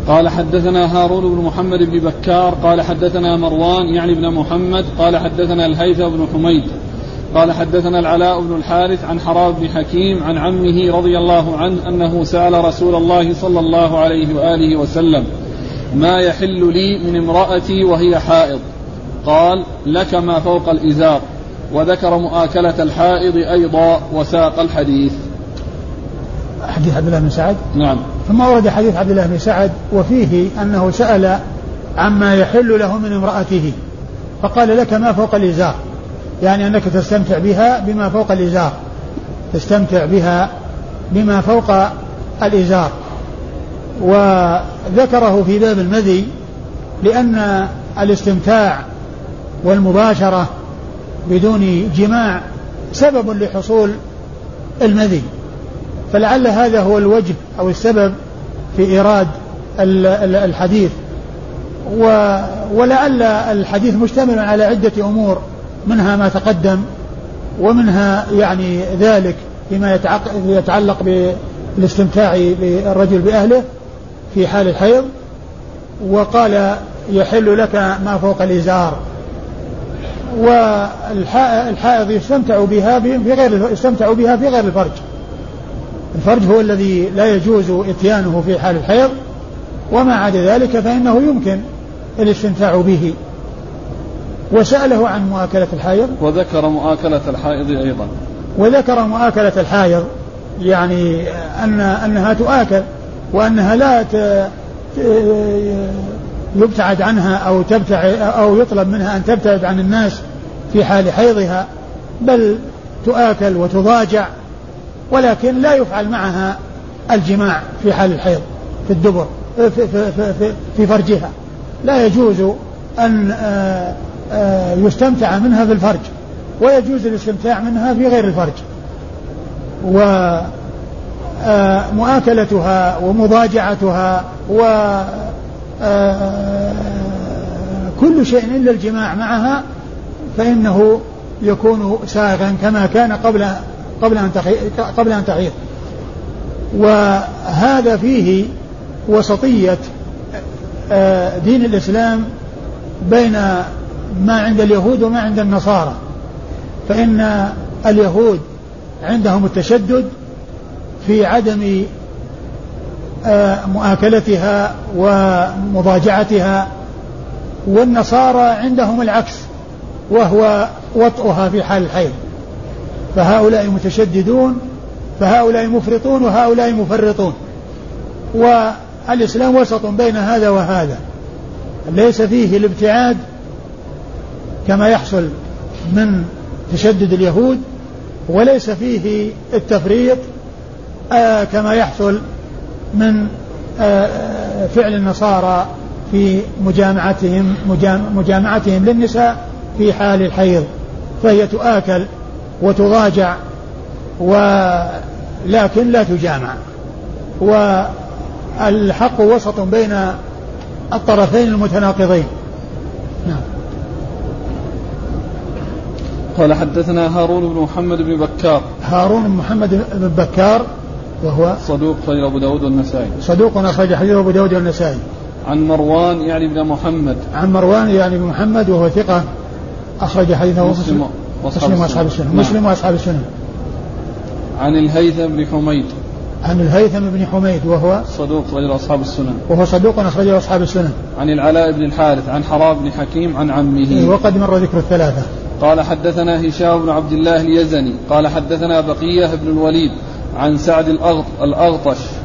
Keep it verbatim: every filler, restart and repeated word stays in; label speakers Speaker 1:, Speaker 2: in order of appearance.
Speaker 1: قال حدثنا هارون بن محمد بن بكار قال حدثنا مروان يعني بن محمد قال حدثنا الهيثم بن حميد قال حدثنا العلاء بن الحارث عن حرام بن حكيم عن عمه رضي الله عنه أنه سأل رسول الله صلى الله عليه وآله وسلم ما يحل لي من امرأتي وهي حائض؟ قال لك ما فوق الإزار، وذكر مؤاكلة الحائض أيضا وساق الحديث.
Speaker 2: حديث عبد الله بن سعد.
Speaker 1: نعم.
Speaker 2: ثم ورد حديث عبد الله بن سعد وفيه أنه سأل عما يحل له من امرأته فقال لك ما فوق الإزار، يعني أنك تستمتع بها بما فوق الإزار، تستمتع بها بما فوق الإزار. وذكره في باب المذي لأن الاستمتاع والمباشرة بدون جماع سبب لحصول المذي، فلعل هذا هو الوجه أو السبب في إيراد الحديث. ولعل الحديث مشتمل على عدة أمور، منها ما تقدم ومنها يعني ذلك فيما يتعلق بالاستمتاع بالرجل بأهله في حال الحيض. وقال يحل لك ما فوق الإزار، والحائض يستمتع بها في غير يستمتع بها في غير الفرج. الفرج هو الذي لا يجوز اتيانه في حال الحيض، وما عدا ذلك فإنه يمكن الاستمتاع به. وسأله عن مؤاكلة الحائض
Speaker 1: وذكر مؤاكلة الحائض أيضا،
Speaker 2: وذكر مؤاكلة الحائض يعني أن أنها تؤاكل، وأنها لا يبتعد عنها أو تبتعد أو يطلب منها أن تبتعد عن الناس في حال حيضها، بل تؤاكل وتضاجع، ولكن لا يفعل معها الجماع في حال الحيض في الدبر في, في, في, في فرجها. لا يجوز أن يستمتع منها في الفرج، ويجوز الاستمتاع منها في غير الفرج. ومؤاكلتها ومضاجعتها وكل شيء إلا الجماع معها فإنه يكون ساغا كما كان قبل قبل أن قبل أن تحيض. وهذا فيه وسطية دين الإسلام بين ما عند اليهود وما عند النصارى، فإن اليهود عندهم التشدد في عدم مؤاكلتها ومضاجعتها، والنصارى عندهم العكس وهو وطئها في حال الحيض. فهؤلاء متشددون، فهؤلاء مفرطون، وهؤلاء مفرطون. والإسلام وسط بين هذا وهذا، ليس فيه الابتعاد كما يحصل من تشدد اليهود، وليس فيه التفريط آه كما يحصل من آه فعل النصارى في مجامعتهم مجامعتهم للنساء في حال الحيض، فهي تؤاكل وتضاجع ولكن لا تجامع. والحق وسط بين الطرفين المتناقضين. نعم.
Speaker 1: قال حدثنا هارون بن محمد بن بكار.
Speaker 2: هارون بن محمد بن بكار وهو
Speaker 1: صدوق أخرجه أبو داود والنسائي.
Speaker 2: صدوق أخرج حديثه أبو داود والنسائي.
Speaker 1: عن مروان يعني بن محمد.
Speaker 2: عن مروان يعني بن محمد وهو ثقة أخرج حديثه
Speaker 1: مسلم
Speaker 2: وأصحاب السنة. مسلم وأصحاب السنة.
Speaker 1: عن الهيثم بن حميد.
Speaker 2: عن الهيثم بن حميد وهو
Speaker 1: صدوق أخرجه أصحاب السنة.
Speaker 2: وهو صدوق أخرجه أصحاب السنة.
Speaker 1: عن العلاء بن الحارث عن حرام بن حكيم عن عمه.
Speaker 2: وقد مر ذكر الثلاثة.
Speaker 1: قال حدثنا هشام بن عبد الله اليزني قال حدثنا بقية بن الوليد عن سعد الأغطش